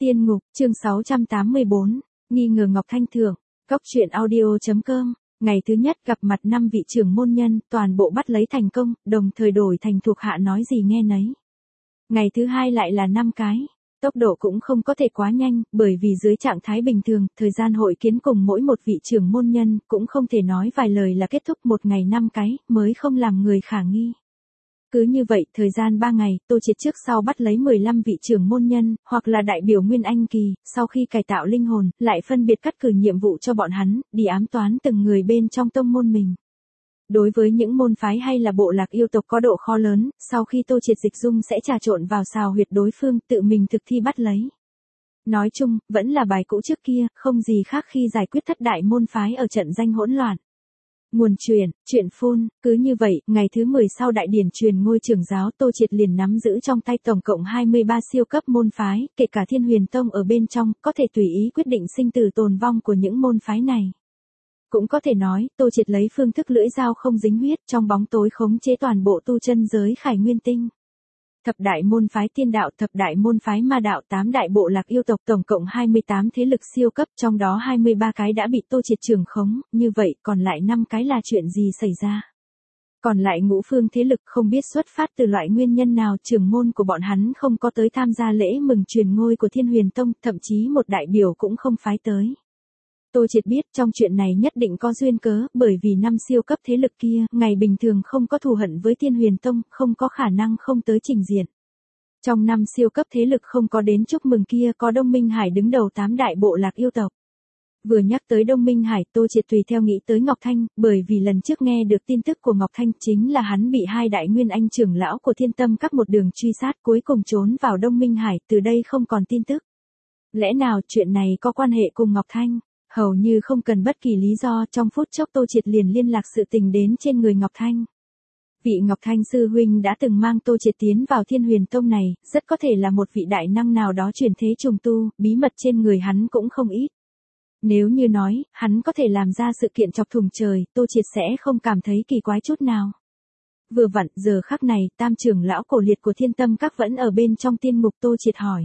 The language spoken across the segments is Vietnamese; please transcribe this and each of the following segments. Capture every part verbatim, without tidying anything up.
Tiên ngục, chương sáu trăm tám mươi bốn, nghi ngờ Ngọc Thanh thưởng, Cốc truyện audio chấm com, ngày thứ nhất gặp mặt năm vị trưởng môn nhân, toàn bộ bắt lấy thành công, đồng thời đổi thành thuộc hạ nói gì nghe nấy. Ngày thứ hai lại là năm cái, tốc độ cũng không có thể quá nhanh, bởi vì dưới trạng thái bình thường, thời gian hội kiến cùng mỗi một vị trưởng môn nhân, cũng không thể nói vài lời là kết thúc một ngày năm cái, mới không làm người khả nghi. Cứ như vậy, thời gian ba ngày, Tô Triệt trước sau bắt lấy mười lăm vị trưởng môn nhân, hoặc là đại biểu Nguyên Anh kỳ, sau khi cải tạo linh hồn, lại phân biệt cắt cử nhiệm vụ cho bọn hắn, đi ám toán từng người bên trong tông môn mình. Đối với những môn phái hay là bộ lạc yêu tộc có độ khó lớn, sau khi Tô Triệt dịch dung sẽ trà trộn vào xào huyệt đối phương, tự mình thực thi bắt lấy. Nói chung, vẫn là bài cũ trước kia, không gì khác khi giải quyết thất đại môn phái ở trận danh hỗn loạn. Nguồn truyền, chuyện phun, cứ như vậy, ngày thứ mười sau đại điển truyền ngôi trưởng giáo Tô Triệt liền nắm giữ trong tay tổng cộng hai mươi ba siêu cấp môn phái, kể cả Thiên Huyền Tông ở bên trong, có thể tùy ý quyết định sinh tử tồn vong của những môn phái này. Cũng có thể nói, Tô Triệt lấy phương thức lưỡi dao không dính huyết trong bóng tối khống chế toàn bộ tu chân giới Khải Nguyên Tinh. Thập đại môn phái tiên đạo, thập đại môn phái ma đạo, tám đại bộ lạc yêu tộc, tổng cộng hai mươi tám thế lực siêu cấp, trong đó hai mươi ba cái đã bị Tô Triệt trưởng khống, như vậy còn lại năm cái là chuyện gì xảy ra? Còn lại ngũ phương thế lực không biết xuất phát từ loại nguyên nhân nào, trưởng môn của bọn hắn không có tới tham gia lễ mừng truyền ngôi của Thiên Huyền Tông, thậm chí một đại biểu cũng không phái tới. Tô Triệt biết trong chuyện này nhất định có duyên cớ, bởi vì năm siêu cấp thế lực kia, ngày bình thường không có thù hận với Thiên Huyền Tông, không có khả năng không tới trình diện. Trong năm siêu cấp thế lực không có đến chúc mừng kia có Đông Minh Hải đứng đầu tám đại bộ lạc yêu tộc. Vừa nhắc tới Đông Minh Hải, Tô Triệt tùy theo nghĩ tới Ngọc Thanh, bởi vì lần trước nghe được tin tức của Ngọc Thanh chính là hắn bị hai đại nguyên anh trưởng lão của Thiên Tâm Các một đường truy sát cuối cùng trốn vào Đông Minh Hải, từ đây không còn tin tức. Lẽ nào chuyện này có quan hệ cùng Ngọc Thanh? Hầu như không cần bất kỳ lý do, trong phút chốc Tô Triệt liền liên lạc sự tình đến trên người Ngọc Thanh. Vị Ngọc Thanh sư huynh đã từng mang Tô Triệt tiến vào Thiên Huyền Tông này, rất có thể là một vị đại năng nào đó truyền thế trùng tu, bí mật trên người hắn cũng không ít. Nếu như nói, hắn có thể làm ra sự kiện chọc thủng trời, Tô Triệt sẽ không cảm thấy kỳ quái chút nào. Vừa vặn, giờ khắc này, tam trưởng lão Cổ Liệt của Thiên Tâm Các vẫn ở bên trong tiên ngục. Tô Triệt hỏi.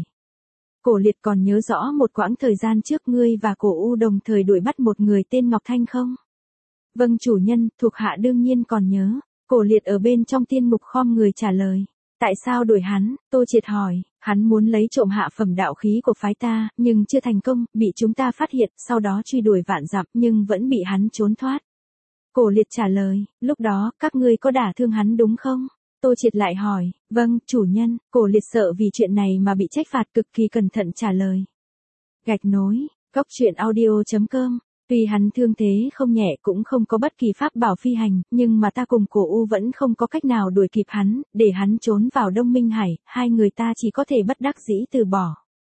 Cổ Liệt còn nhớ rõ một quãng thời gian trước ngươi và Cổ U đồng thời đuổi bắt một người tên Ngọc Thanh không? Vâng chủ nhân, thuộc hạ đương nhiên còn nhớ. Cổ Liệt ở bên trong tiên mục khom người trả lời. Tại sao đuổi hắn? Tô Triệt hỏi. Hắn muốn lấy trộm hạ phẩm đạo khí của phái ta, nhưng chưa thành công, bị chúng ta phát hiện, sau đó truy đuổi vạn dặm, nhưng vẫn bị hắn trốn thoát. Cổ Liệt trả lời. Lúc đó, các ngươi có đả thương hắn đúng không? Tô Triệt lại hỏi. Vâng, chủ nhân. Cổ Liệt sợ vì chuyện này mà bị trách phạt, cực kỳ cẩn thận trả lời. Gạch nối, Cốc truyện audio chấm com. Tuy hắn thương thế không nhẹ cũng không có bất kỳ pháp bảo phi hành, nhưng mà ta cùng Cổ U vẫn không có cách nào đuổi kịp hắn, để hắn trốn vào Đông Minh Hải, hai người ta chỉ có thể bất đắc dĩ từ bỏ.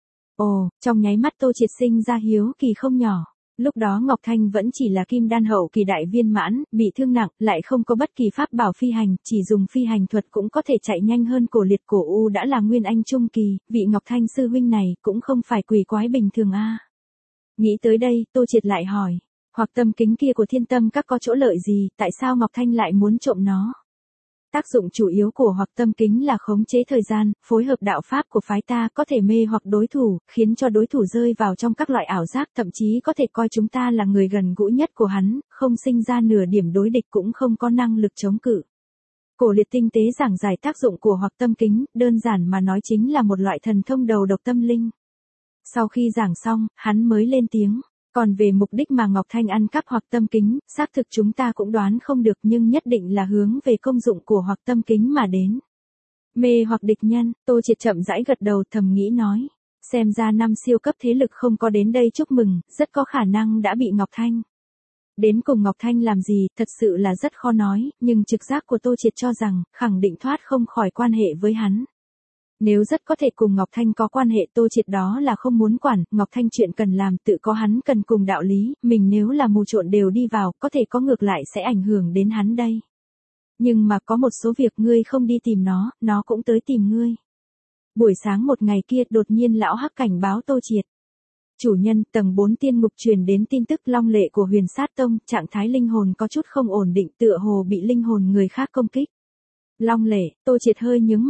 Ồ, trong nháy mắt Tô Triệt sinh ra hiếu kỳ không nhỏ. Lúc đó Ngọc Thanh vẫn chỉ là kim đan hậu kỳ đại viên mãn, bị thương nặng, lại không có bất kỳ pháp bảo phi hành, chỉ dùng phi hành thuật cũng có thể chạy nhanh hơn Cổ Liệt. Cổ U đã là nguyên anh trung kỳ, vị Ngọc Thanh sư huynh này cũng không phải quỷ quái bình thường a. À. Nghĩ tới đây, Tô Triệt lại hỏi, hoặc tâm kính kia của Thiên Tâm Các có chỗ lợi gì, tại sao Ngọc Thanh lại muốn trộm nó? Tác dụng chủ yếu của hoặc tâm kính là khống chế thời gian, phối hợp đạo pháp của phái ta, có thể mê hoặc đối thủ, khiến cho đối thủ rơi vào trong các loại ảo giác, thậm chí có thể coi chúng ta là người gần gũi nhất của hắn, không sinh ra nửa điểm đối địch cũng không có năng lực chống cự. Cổ Liệt tinh tế giảng giải tác dụng của hoặc tâm kính, đơn giản mà nói chính là một loại thần thông đầu độc tâm linh. Sau khi giảng xong, hắn mới lên tiếng. Còn về mục đích mà Ngọc Thanh ăn cắp hoặc tâm kính, xác thực chúng ta cũng đoán không được, nhưng nhất định là hướng về công dụng của hoặc tâm kính mà đến. Mê hoặc địch nhân. Tô Triệt chậm rãi gật đầu, thầm nghĩ nói. Xem ra năm siêu cấp thế lực không có đến đây chúc mừng, rất có khả năng đã bị Ngọc Thanh. Đến cùng Ngọc Thanh làm gì, thật sự là rất khó nói, nhưng trực giác của Tô Triệt cho rằng, khẳng định thoát không khỏi quan hệ với hắn. Nếu rất có thể cùng Ngọc Thanh có quan hệ, Tô Triệt đó là không muốn quản, Ngọc Thanh chuyện cần làm tự có hắn cần cùng đạo lý, mình nếu là mù trộn đều đi vào, có thể có ngược lại sẽ ảnh hưởng đến hắn đây. Nhưng mà có một số việc ngươi không đi tìm nó, nó cũng tới tìm ngươi. Buổi sáng một ngày kia, đột nhiên lão Hắc cảnh báo Tô Triệt. Chủ nhân, tầng bốn tiên ngục truyền đến tin tức long lệ của Huyền Sát Tông, trạng thái linh hồn có chút không ổn định, tựa hồ bị linh hồn người khác công kích. Long lệ, Tô Triệt hơi nhướng mày.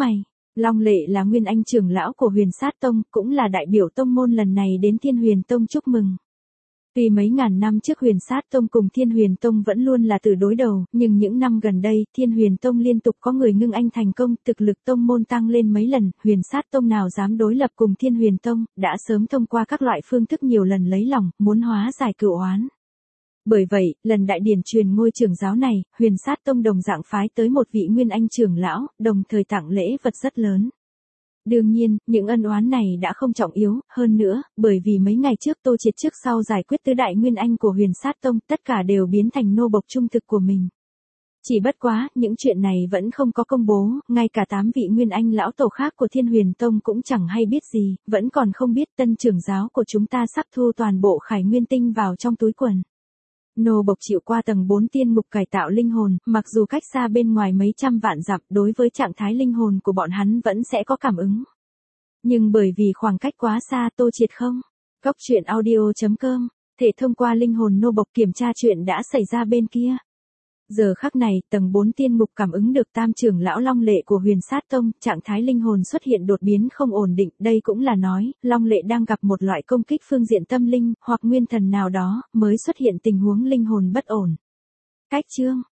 Long Lệ là nguyên anh trưởng lão của Huyền Sát Tông, cũng là đại biểu tông môn lần này đến Thiên Huyền Tông chúc mừng. Tuy mấy ngàn năm trước Huyền Sát Tông cùng Thiên Huyền Tông vẫn luôn là tử đối đầu, nhưng những năm gần đây, Thiên Huyền Tông liên tục có người ngưng anh thành công, thực lực tông môn tăng lên mấy lần, Huyền Sát Tông nào dám đối lập cùng Thiên Huyền Tông, đã sớm thông qua các loại phương thức nhiều lần lấy lòng, muốn hóa giải cửu oán. Bởi vậy, lần đại điển truyền ngôi trưởng giáo này, Huyền Sát Tông đồng dạng phái tới một vị nguyên anh trưởng lão, đồng thời tặng lễ vật rất lớn. Đương nhiên, những ân oán này đã không trọng yếu, hơn nữa, bởi vì mấy ngày trước Tô Triệt trước sau giải quyết tứ đại nguyên anh của Huyền Sát Tông, tất cả đều biến thành nô bộc trung thực của mình. Chỉ bất quá, những chuyện này vẫn không có công bố, ngay cả tám vị nguyên anh lão tổ khác của Thiên Huyền Tông cũng chẳng hay biết gì, vẫn còn không biết tân trưởng giáo của chúng ta sắp thu toàn bộ Khải Nguyên Tinh vào trong túi quần. Nô bộc chịu qua tầng bốn tiên mục cải tạo linh hồn, mặc dù cách xa bên ngoài mấy trăm vạn dặm, đối với trạng thái linh hồn của bọn hắn vẫn sẽ có cảm ứng. Nhưng bởi vì khoảng cách quá xa, Tô Triệt không. Cốc truyện audio chấm com, thể thông qua linh hồn nô bộc kiểm tra chuyện đã xảy ra bên kia. Giờ khắc này, tầng bốn tiên mục cảm ứng được tam trưởng lão Long Lệ của Huyền Sát Tông, trạng thái linh hồn xuất hiện đột biến không ổn định, đây cũng là nói, Long Lệ đang gặp một loại công kích phương diện tâm linh, hoặc nguyên thần nào đó, mới xuất hiện tình huống linh hồn bất ổn. Cách chương